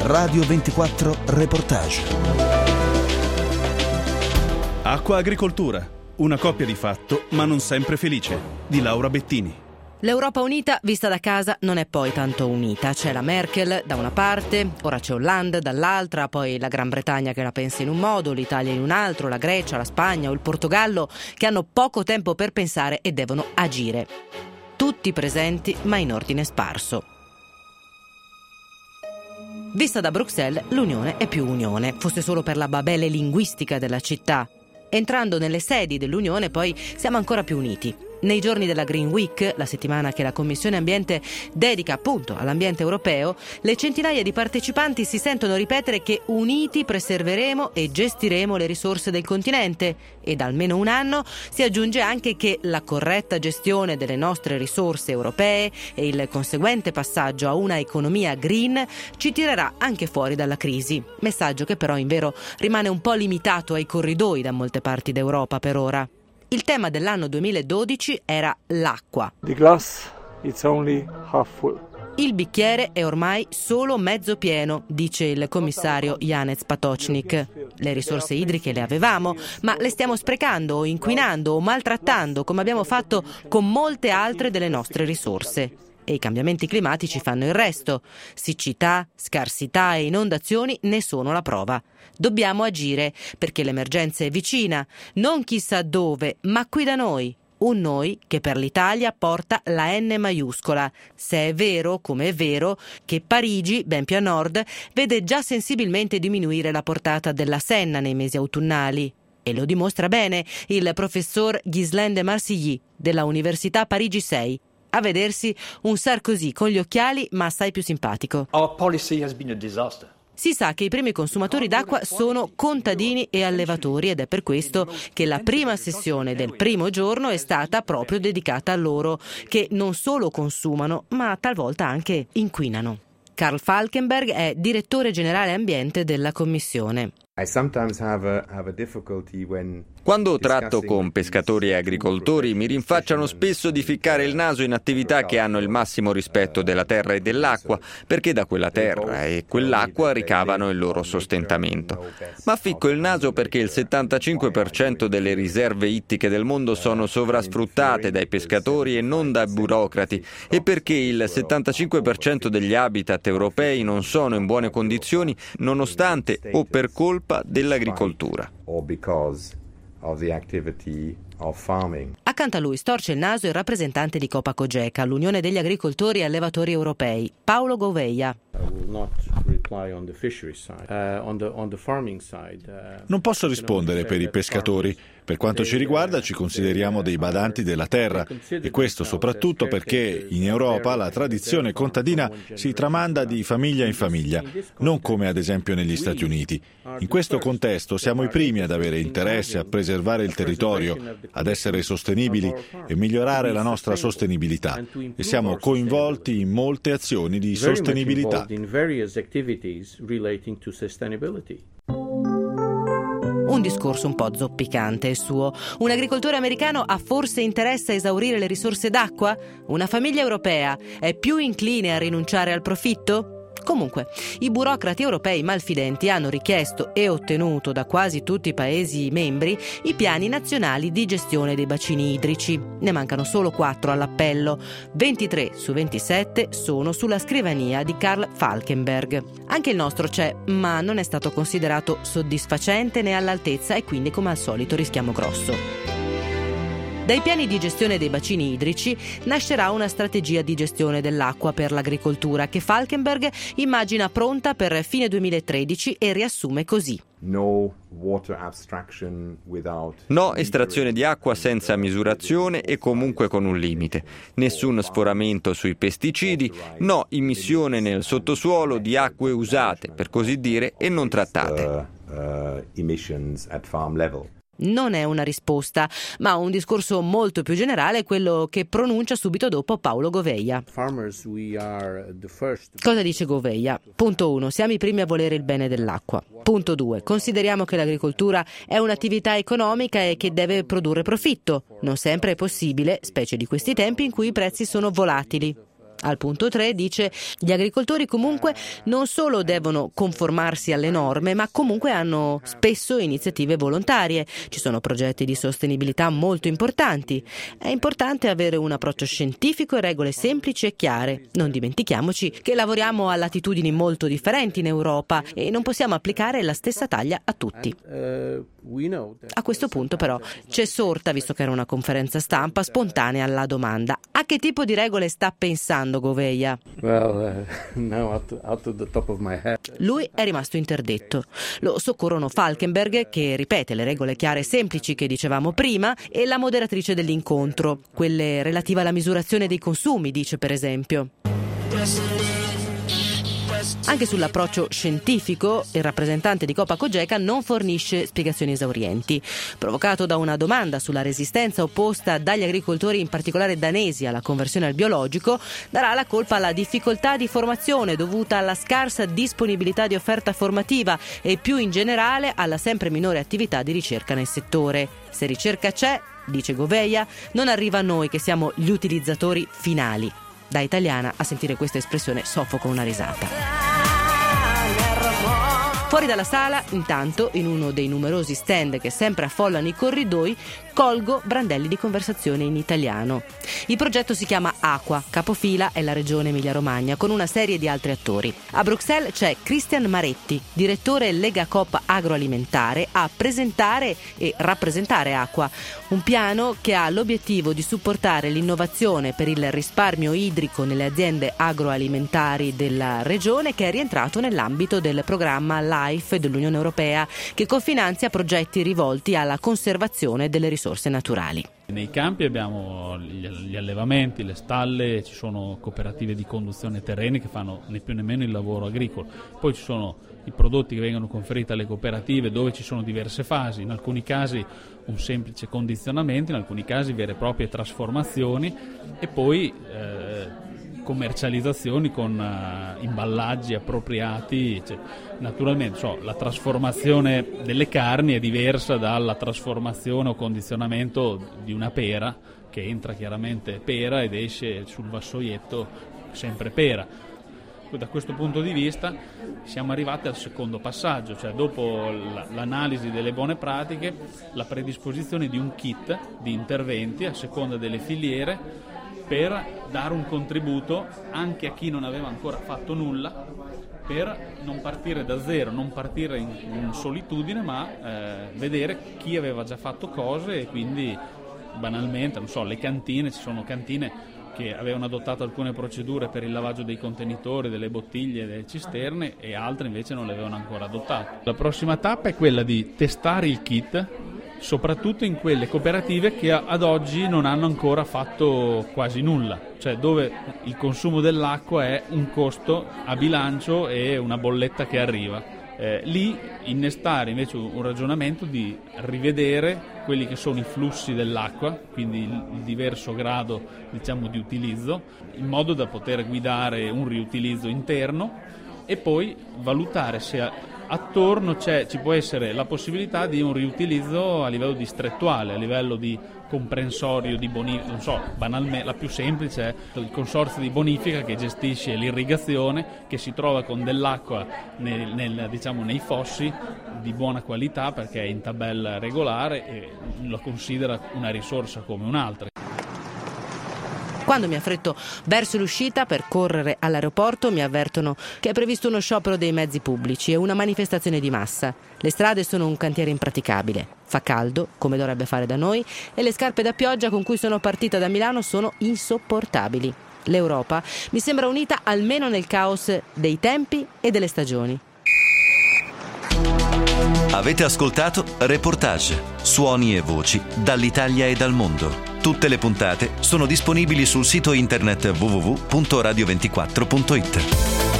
Radio 24 Reportage. Acqua Agricoltura, una coppia di fatto ma non sempre felice, di Laura Bettini. L'Europa unita, vista da casa, non è poi tanto unita. C'è la Merkel da una parte, ora c'è Hollande dall'altra, poi la Gran Bretagna che la pensa in un modo, l'Italia in un altro, la Grecia, la Spagna o il Portogallo che hanno poco tempo per pensare e devono agire. Tutti presenti ma in ordine sparso. Vista da Bruxelles, l'Unione è più Unione, fosse solo per la babele linguistica della città. Entrando nelle sedi dell'Unione poi siamo ancora più uniti. Nei giorni della Green Week, la settimana che la Commissione Ambiente dedica appunto all'ambiente europeo, le centinaia di partecipanti si sentono ripetere che uniti preserveremo e gestiremo le risorse del continente e da almeno un anno si aggiunge anche che la corretta gestione delle nostre risorse europee e il conseguente passaggio a una economia green ci tirerà anche fuori dalla crisi. Messaggio che però in vero rimane un po' limitato ai corridoi da molte parti d'Europa per ora. Il tema dell'anno 2012 era l'acqua. The glass it's only half full. Il bicchiere è ormai solo mezzo pieno, dice il commissario Janez Potočnik. Le risorse idriche le avevamo, ma le stiamo sprecando o inquinando o maltrattando, come abbiamo fatto con molte altre delle nostre risorse. E i cambiamenti climatici fanno il resto. Siccità, scarsità e inondazioni ne sono la prova. Dobbiamo agire perché l'emergenza è vicina, non chissà dove, ma qui da noi. Un noi che per l'Italia porta la N maiuscola, se è vero, come è vero, che Parigi, ben più a nord, vede già sensibilmente diminuire la portata della Senna nei mesi autunnali. E lo dimostra bene il professor Ghislain de Marcilly della Università Parigi 6. A vedersi un Sarkozy con gli occhiali ma assai più simpatico. Our policy has been a disaster. Si sa che i primi consumatori d'acqua sono contadini e allevatori ed è per questo che la prima sessione del primo giorno è stata proprio dedicata a loro, che non solo consumano ma talvolta anche inquinano. Karl Falkenberg è direttore generale ambiente della Commissione. Quando tratto con pescatori e agricoltori mi rinfacciano spesso di ficcare il naso in attività che hanno il massimo rispetto della terra e dell'acqua, perché da quella terra e quell'acqua ricavano il loro sostentamento. Ma ficco il naso perché il 75% delle riserve ittiche del mondo sono sovrasfruttate dai pescatori e non dai burocrati, e perché il 75% degli habitat europei non sono in buone condizioni nonostante o per colpa dell'agricoltura. Accanto a lui storce il naso il rappresentante di Copa-Cogeca, l'Unione degli agricoltori e allevatori europei, Paolo Gouveia. Non posso rispondere per i pescatori. Per quanto ci riguarda, ci consideriamo dei badanti della terra, e questo soprattutto perché in Europa la tradizione contadina si tramanda di famiglia in famiglia, non come ad esempio negli Stati Uniti. In questo contesto siamo i primi ad avere interesse a preservare il territorio, ad essere sostenibili e migliorare la nostra sostenibilità, e siamo coinvolti in molte azioni di sostenibilità. Un discorso un po' zoppicante il suo. Un agricoltore americano ha forse interesse a esaurire le risorse d'acqua? Una famiglia europea è più incline a rinunciare al profitto? Comunque, i burocrati europei malfidenti hanno richiesto e ottenuto da quasi tutti i Paesi membri i piani nazionali di gestione dei bacini idrici. Ne mancano solo 4 all'appello. 23 su 27 sono sulla scrivania di Karl Falkenberg. Anche il nostro c'è, ma non è stato considerato soddisfacente né all'altezza e quindi, come al solito, rischiamo grosso. Dai piani di gestione dei bacini idrici nascerà una strategia di gestione dell'acqua per l'agricoltura che Falkenberg immagina pronta per fine 2013 e riassume così. No estrazione di acqua senza misurazione e comunque con un limite. Nessun sforamento sui pesticidi, no immissione nel sottosuolo di acque usate, per così dire, e non trattate. Non è una risposta, ma un discorso molto più generale, quello che pronuncia subito dopo Paolo Gouveia. Cosa dice Gouveia? Punto 1. Siamo i primi a volere il bene dell'acqua. Punto 2. Consideriamo che l'agricoltura è un'attività economica e che deve produrre profitto. Non sempre è possibile, specie di questi tempi in cui i prezzi sono volatili. Al punto 3 dice: gli agricoltori comunque non solo devono conformarsi alle norme, ma comunque hanno spesso iniziative volontarie. Ci sono progetti di sostenibilità molto importanti. È importante avere un approccio scientifico e regole semplici e chiare. Non dimentichiamoci che lavoriamo a latitudini molto differenti in Europa e non possiamo applicare la stessa taglia a tutti. A questo punto però c'è sorta, visto che era una conferenza stampa, spontanea la domanda: a che tipo di regole sta pensando Gouveia? Lui è rimasto interdetto. Lo soccorrono Falkenberg, che ripete le regole chiare e semplici che dicevamo prima, e la moderatrice dell'incontro, quelle relative alla misurazione dei consumi, dice per esempio. Anche sull'approccio scientifico, il rappresentante di Copa-Cogeca non fornisce spiegazioni esaurienti. Provocato da una domanda sulla resistenza opposta dagli agricoltori, in particolare danesi, alla conversione al biologico, darà la colpa alla difficoltà di formazione dovuta alla scarsa disponibilità di offerta formativa e più in generale alla sempre minore attività di ricerca nel settore. Se ricerca c'è, dice Gouveia, non arriva a noi che siamo gli utilizzatori finali. Da italiana, a sentire questa espressione soffoco una risata. Fuori dalla sala, intanto, in uno dei numerosi stand che sempre affollano i corridoi, colgo brandelli di conversazione in italiano. Il progetto si chiama Aqua, capofila è la regione Emilia-Romagna, con una serie di altri attori. A Bruxelles c'è Cristian Maretti, direttore Lega Coop Agroalimentare, a presentare e rappresentare Aqua, un piano che ha l'obiettivo di supportare l'innovazione per il risparmio idrico nelle aziende agroalimentari della regione, che è rientrato nell'ambito del programma LIFE dell'Unione Europea, che cofinanzia progetti rivolti alla conservazione delle risorse naturali. Nei campi abbiamo gli allevamenti, le stalle, ci sono cooperative di conduzione terreni che fanno né più né meno il lavoro agricolo. Poi ci sono i prodotti che vengono conferiti alle cooperative, dove ci sono diverse fasi, in alcuni casi un semplice condizionamento, in alcuni casi vere e proprie trasformazioni e poi commercializzazioni con imballaggi appropriati. Naturalmente la trasformazione delle carni è diversa dalla trasformazione o condizionamento di una pera, che entra chiaramente pera ed esce sul vassoietto sempre pera. Da questo punto di vista siamo arrivati al secondo passaggio, cioè dopo l'analisi delle buone pratiche, la predisposizione di un kit di interventi a seconda delle filiere per dare un contributo anche a chi non aveva ancora fatto nulla, per non partire da zero, non partire in solitudine, ma vedere chi aveva già fatto cose e quindi banalmente, le cantine, ci sono cantine che avevano adottato alcune procedure per il lavaggio dei contenitori, delle bottiglie, delle cisterne e altre invece non le avevano ancora adottate. La prossima tappa è quella di testare il kit, soprattutto in quelle cooperative che ad oggi non hanno ancora fatto quasi nulla, cioè dove il consumo dell'acqua è un costo a bilancio e una bolletta che arriva. Lì innestare invece un ragionamento di rivedere quelli che sono i flussi dell'acqua, quindi il diverso grado di utilizzo, in modo da poter guidare un riutilizzo interno e poi valutare se attorno ci può essere la possibilità di un riutilizzo a livello distrettuale, a livello di comprensorio di bonifica, banalmente la più semplice è il consorzio di bonifica che gestisce l'irrigazione, che si trova con dell'acqua nei fossi di buona qualità perché è in tabella regolare e lo considera una risorsa come un'altra. Quando mi affretto verso l'uscita per correre all'aeroporto, mi avvertono che è previsto uno sciopero dei mezzi pubblici e una manifestazione di massa. Le strade sono un cantiere impraticabile. Fa caldo, come dovrebbe fare da noi, e le scarpe da pioggia con cui sono partita da Milano sono insopportabili. L'Europa mi sembra unita almeno nel caos dei tempi e delle stagioni. Avete ascoltato Reportage, suoni e voci dall'Italia e dal mondo. Tutte le puntate sono disponibili sul sito internet www.radio24.it.